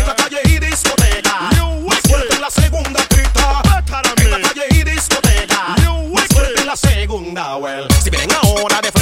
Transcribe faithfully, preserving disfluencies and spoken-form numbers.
la calle y discoteca. Más fuerte en la segunda pista. En la calle y discoteca. Más fuerte en la segunda, well. Si vienen ahora de